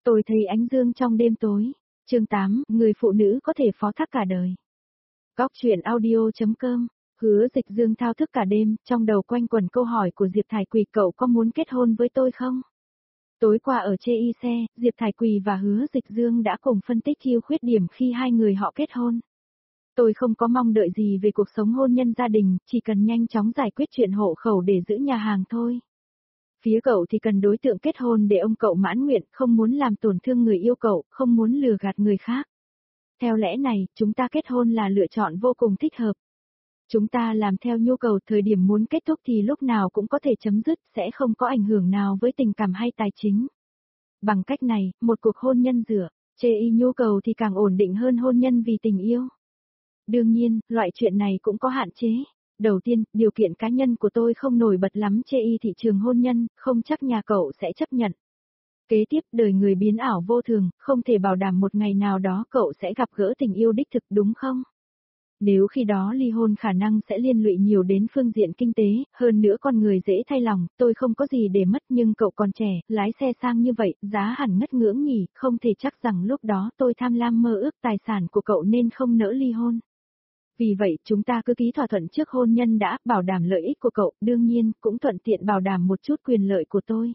Tôi thấy ánh dương trong đêm tối. Chương 8, người phụ nữ có thể phó thác cả đời. Góc truyện audio.com. Hứa Dịch Dương thao thức cả đêm, trong đầu quanh quẩn câu hỏi của Diệp Thải Quỳ, cậu có muốn kết hôn với tôi không? Tối qua ở chê y xe, Diệp Thải Quỳ và Hứa Dịch Dương đã cùng phân tích ưu khuyết điểm khi hai người họ kết hôn. Tôi không có mong đợi gì về cuộc sống hôn nhân gia đình, chỉ cần nhanh chóng giải quyết chuyện hộ khẩu để giữ nhà hàng thôi. Phía cậu thì cần đối tượng kết hôn để ông cậu mãn nguyện, không muốn làm tổn thương người yêu cậu, không muốn lừa gạt người khác. Theo lẽ này, chúng ta kết hôn là lựa chọn vô cùng thích hợp. Chúng ta làm theo nhu cầu, thời điểm muốn kết thúc thì lúc nào cũng có thể chấm dứt, sẽ không có ảnh hưởng nào với tình cảm hay tài chính. Bằng cách này, một cuộc hôn nhân dựa trên nhu cầu thì càng ổn định hơn hôn nhân vì tình yêu. Đương nhiên, loại chuyện này cũng có hạn chế. Đầu tiên, điều kiện cá nhân của tôi không nổi bật lắm trên thị trường hôn nhân, không chắc nhà cậu sẽ chấp nhận. Kế tiếp, đời người biến ảo vô thường, không thể bảo đảm một ngày nào đó cậu sẽ gặp gỡ tình yêu đích thực, đúng không? Nếu khi đó ly hôn khả năng sẽ liên lụy nhiều đến phương diện kinh tế, hơn nữa con người dễ thay lòng, tôi không có gì để mất nhưng cậu còn trẻ, lái xe sang như vậy, giá hẳn ngất ngưỡng nhỉ, không thể chắc rằng lúc đó tôi tham lam mơ ước tài sản của cậu nên không nỡ ly hôn. Vì vậy, chúng ta cứ ký thỏa thuận trước hôn nhân đã, bảo đảm lợi ích của cậu, đương nhiên, cũng thuận tiện bảo đảm một chút quyền lợi của tôi.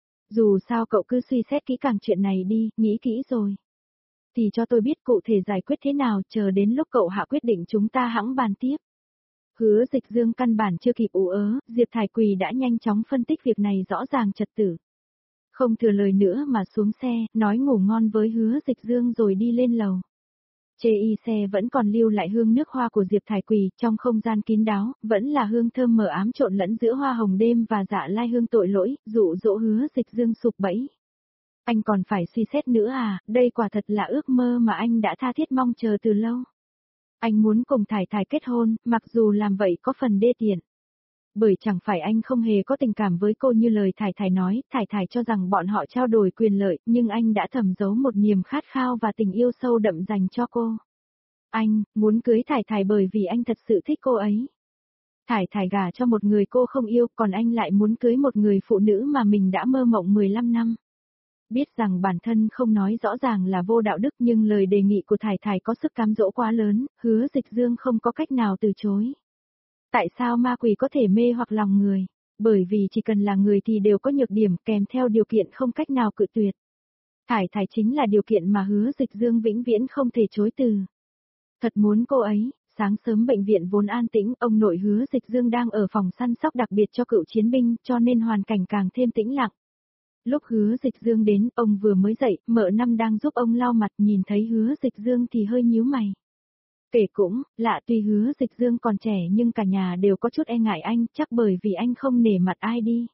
Dù sao cậu cứ suy xét kỹ càng chuyện này đi, nghĩ kỹ rồi. Thì cho tôi biết cụ thể giải quyết thế nào, chờ đến lúc cậu hạ quyết định chúng ta hẵng bàn tiếp. Hứa Dịch Dương căn bản chưa kịp ủ ớ, Diệp Thải Quỳ đã nhanh chóng phân tích việc này rõ ràng trật tự. Không thừa lời nữa mà xuống xe, nói ngủ ngon với Hứa Dịch Dương rồi đi lên lầu. Chê y xe vẫn còn lưu lại hương nước hoa của Diệp Thải Quỳ, trong không gian kín đáo, vẫn là hương thơm mờ ám trộn lẫn giữa hoa hồng đêm và dạ lai hương tội lỗi, dụ dỗ Hứa Dịch Dương sụp bẫy. Anh còn phải suy xét nữa à, đây quả thật là ước mơ mà anh đã tha thiết mong chờ từ lâu. Anh muốn cùng Thải Thải kết hôn, mặc dù làm vậy có phần đê tiện. Bởi chẳng phải anh không hề có tình cảm với cô như lời Thải Thải nói, Thải Thải cho rằng bọn họ trao đổi quyền lợi, nhưng anh đã thầm giấu một niềm khát khao và tình yêu sâu đậm dành cho cô. Anh muốn cưới Thải Thải bởi vì anh thật sự thích cô ấy. Thải Thải gả cho một người cô không yêu, còn anh lại muốn cưới một người phụ nữ mà mình đã mơ mộng 15 năm. Biết rằng bản thân không nói rõ ràng là vô đạo đức nhưng lời đề nghị của Thải Thải có sức cám dỗ quá lớn, Hứa Dịch Dương không có cách nào từ chối. Tại sao ma quỷ có thể mê hoặc lòng người? Bởi vì chỉ cần là người thì đều có nhược điểm kèm theo điều kiện không cách nào cự tuyệt. Thải Thải chính là điều kiện mà Hứa Dịch Dương vĩnh viễn không thể chối từ. Thật muốn cô ấy. Sáng sớm bệnh viện vốn an tĩnh, ông nội Hứa Dịch Dương đang ở phòng săn sóc đặc biệt cho cựu chiến binh, cho nên hoàn cảnh càng thêm tĩnh lặng. Lúc Hứa Dịch Dương đến, ông vừa mới dậy, mợ Năm đang giúp ông lau mặt, nhìn thấy Hứa Dịch Dương thì hơi nhíu mày. Kể cũng, lạ, tuy Hứa Dịch Dương còn trẻ nhưng cả nhà đều có chút e ngại anh, chắc bởi vì anh không nể mặt ai đi.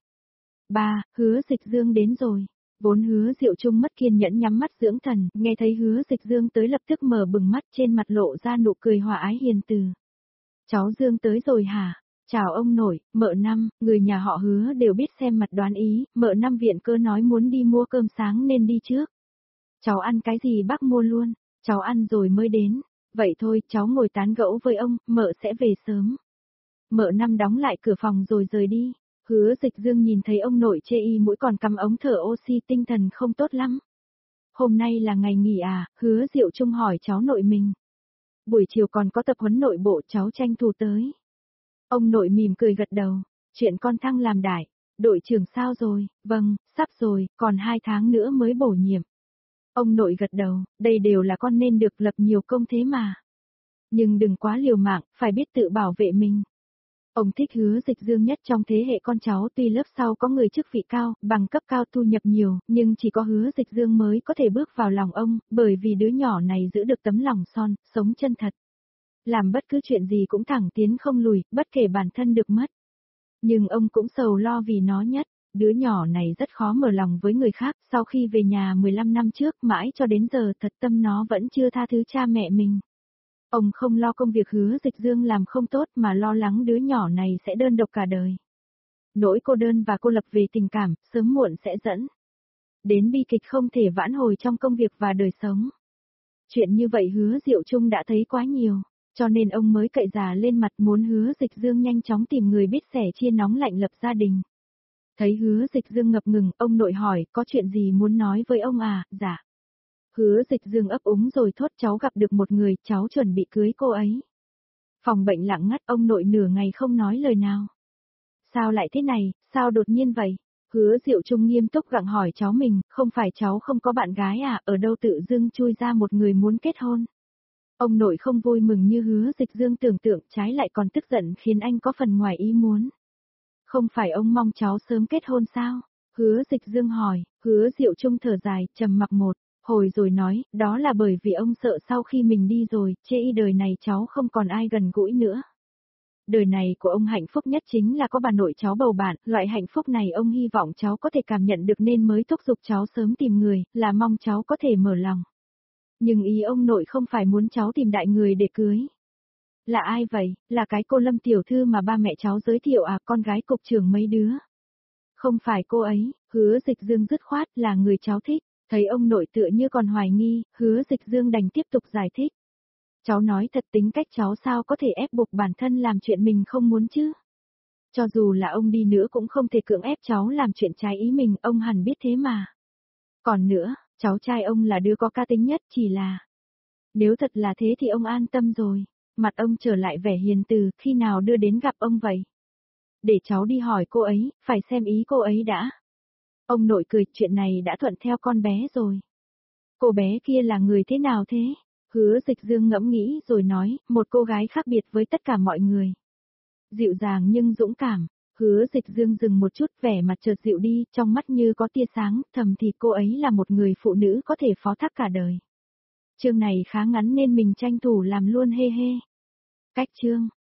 Ba, Hứa Dịch Dương đến rồi. Vốn Hứa Diệu Trung mất kiên nhẫn nhắm mắt dưỡng thần, nghe thấy Hứa Dịch Dương tới lập tức mở bừng mắt, trên mặt lộ ra nụ cười hòa ái hiền từ. Cháu Dương tới rồi hả? Chào ông nội, mợ Năm, người nhà họ Hứa đều biết xem mặt đoán ý, mợ Năm viện cơ nói muốn đi mua cơm sáng nên đi trước. Cháu ăn cái gì bác mua luôn, cháu ăn rồi mới đến. Vậy thôi, cháu ngồi tán gẫu với ông, mợ sẽ về sớm. Mợ Năm đóng lại cửa phòng rồi rời đi. Hứa Dịch Dương nhìn thấy ông nội chê y mũi còn cắm ống thở oxy, tinh thần không tốt lắm. Hôm nay là ngày nghỉ à? Hứa Diệu Trung hỏi cháu nội mình. Buổi chiều còn có tập huấn nội bộ, cháu tranh thủ tới. Ông nội mỉm cười gật đầu. Chuyện con thăng làm đại. Đội trưởng sao rồi? Vâng, sắp rồi, còn 2 tháng nữa mới bổ nhiệm. Ông nội gật đầu, đây đều là con nên được lập nhiều công thế mà. Nhưng đừng quá liều mạng, phải biết tự bảo vệ mình. Ông thích Hứa Dịch Dương nhất trong thế hệ con cháu, tuy lớp sau có người chức vị cao, bằng cấp cao, thu nhập nhiều, nhưng chỉ có Hứa Dịch Dương mới có thể bước vào lòng ông, bởi vì đứa nhỏ này giữ được tấm lòng son, sống chân thật. Làm bất cứ chuyện gì cũng thẳng tiến không lùi, bất kể bản thân được mất. Nhưng ông cũng sầu lo vì nó nhất. Đứa nhỏ này rất khó mở lòng với người khác, sau khi về nhà 15 năm trước mãi cho đến giờ thật tâm nó vẫn chưa tha thứ cha mẹ mình. Ông không lo công việc Hứa Dịch Dương làm không tốt mà lo lắng đứa nhỏ này sẽ đơn độc cả đời. Nỗi cô đơn và cô lập về tình cảm, sớm muộn sẽ dẫn đến bi kịch không thể vãn hồi trong công việc và đời sống. Chuyện như vậy Hứa Diệu Trung đã thấy quá nhiều, cho nên ông mới cậy già lên mặt muốn Hứa Dịch Dương nhanh chóng tìm người biết sẻ chia nóng lạnh lập gia đình. Thấy Hứa Dịch Dương ngập ngừng, ông nội hỏi, có chuyện gì muốn nói với ông à, dạ. Hứa Dịch Dương ấp úng rồi thốt, cháu gặp được một người, cháu chuẩn bị cưới cô ấy. Phòng bệnh lặng ngắt, ông nội nửa ngày không nói lời nào. Sao lại thế này, sao đột nhiên vậy? Hứa Diệu Trung nghiêm túc gặng hỏi cháu mình, không phải cháu không có bạn gái à, ở đâu tự dưng chui ra một người muốn kết hôn. Ông nội không vui mừng như Hứa Dịch Dương tưởng tượng, trái lại còn tức giận khiến anh có phần ngoài ý muốn. Không phải ông mong cháu sớm kết hôn sao? Hứa Dịch Dương hỏi, Hứa Diệu Trung thở dài, trầm mặc một hồi rồi nói, đó là bởi vì ông sợ sau khi mình đi rồi, chê y đời này cháu không còn ai gần gũi nữa. Đời này của ông hạnh phúc nhất chính là có bà nội cháu bầu bạn, loại hạnh phúc này ông hy vọng cháu có thể cảm nhận được nên mới thúc giục cháu sớm tìm người, là mong cháu có thể mở lòng. Nhưng ý ông nội không phải muốn cháu tìm đại người để cưới. Là ai vậy, là cái cô Lâm tiểu thư mà ba mẹ cháu giới thiệu à, con gái cục trưởng mấy đứa. Không phải cô ấy, Hứa Dịch Dương dứt khoát, là người cháu thích. Thấy ông nội tựa như còn hoài nghi, Hứa Dịch Dương đành tiếp tục giải thích. Cháu nói thật, tính cách cháu sao có thể ép buộc bản thân làm chuyện mình không muốn chứ. Cho dù là ông đi nữa cũng không thể cưỡng ép cháu làm chuyện trái ý mình, ông hẳn biết thế mà. Còn nữa, cháu trai ông là đứa có cá tính nhất, chỉ là... Nếu thật là thế thì ông an tâm rồi. Mặt ông trở lại vẻ hiền từ, khi nào đưa đến gặp ông vậy? Để cháu đi hỏi cô ấy, phải xem ý cô ấy đã. Ông nội cười, chuyện này đã thuận theo con bé rồi. Cô bé kia là người thế nào thế? Hứa Dịch Dương ngẫm nghĩ rồi nói, một cô gái khác biệt với tất cả mọi người. Dịu dàng nhưng dũng cảm. Hứa Dịch Dương dừng một chút, vẻ mặt chợt dịu đi, trong mắt như có tia sáng, thầm thì cô ấy là một người phụ nữ có thể phó thác cả đời. Chương này khá ngắn nên mình tranh thủ làm luôn, he he. Cách chương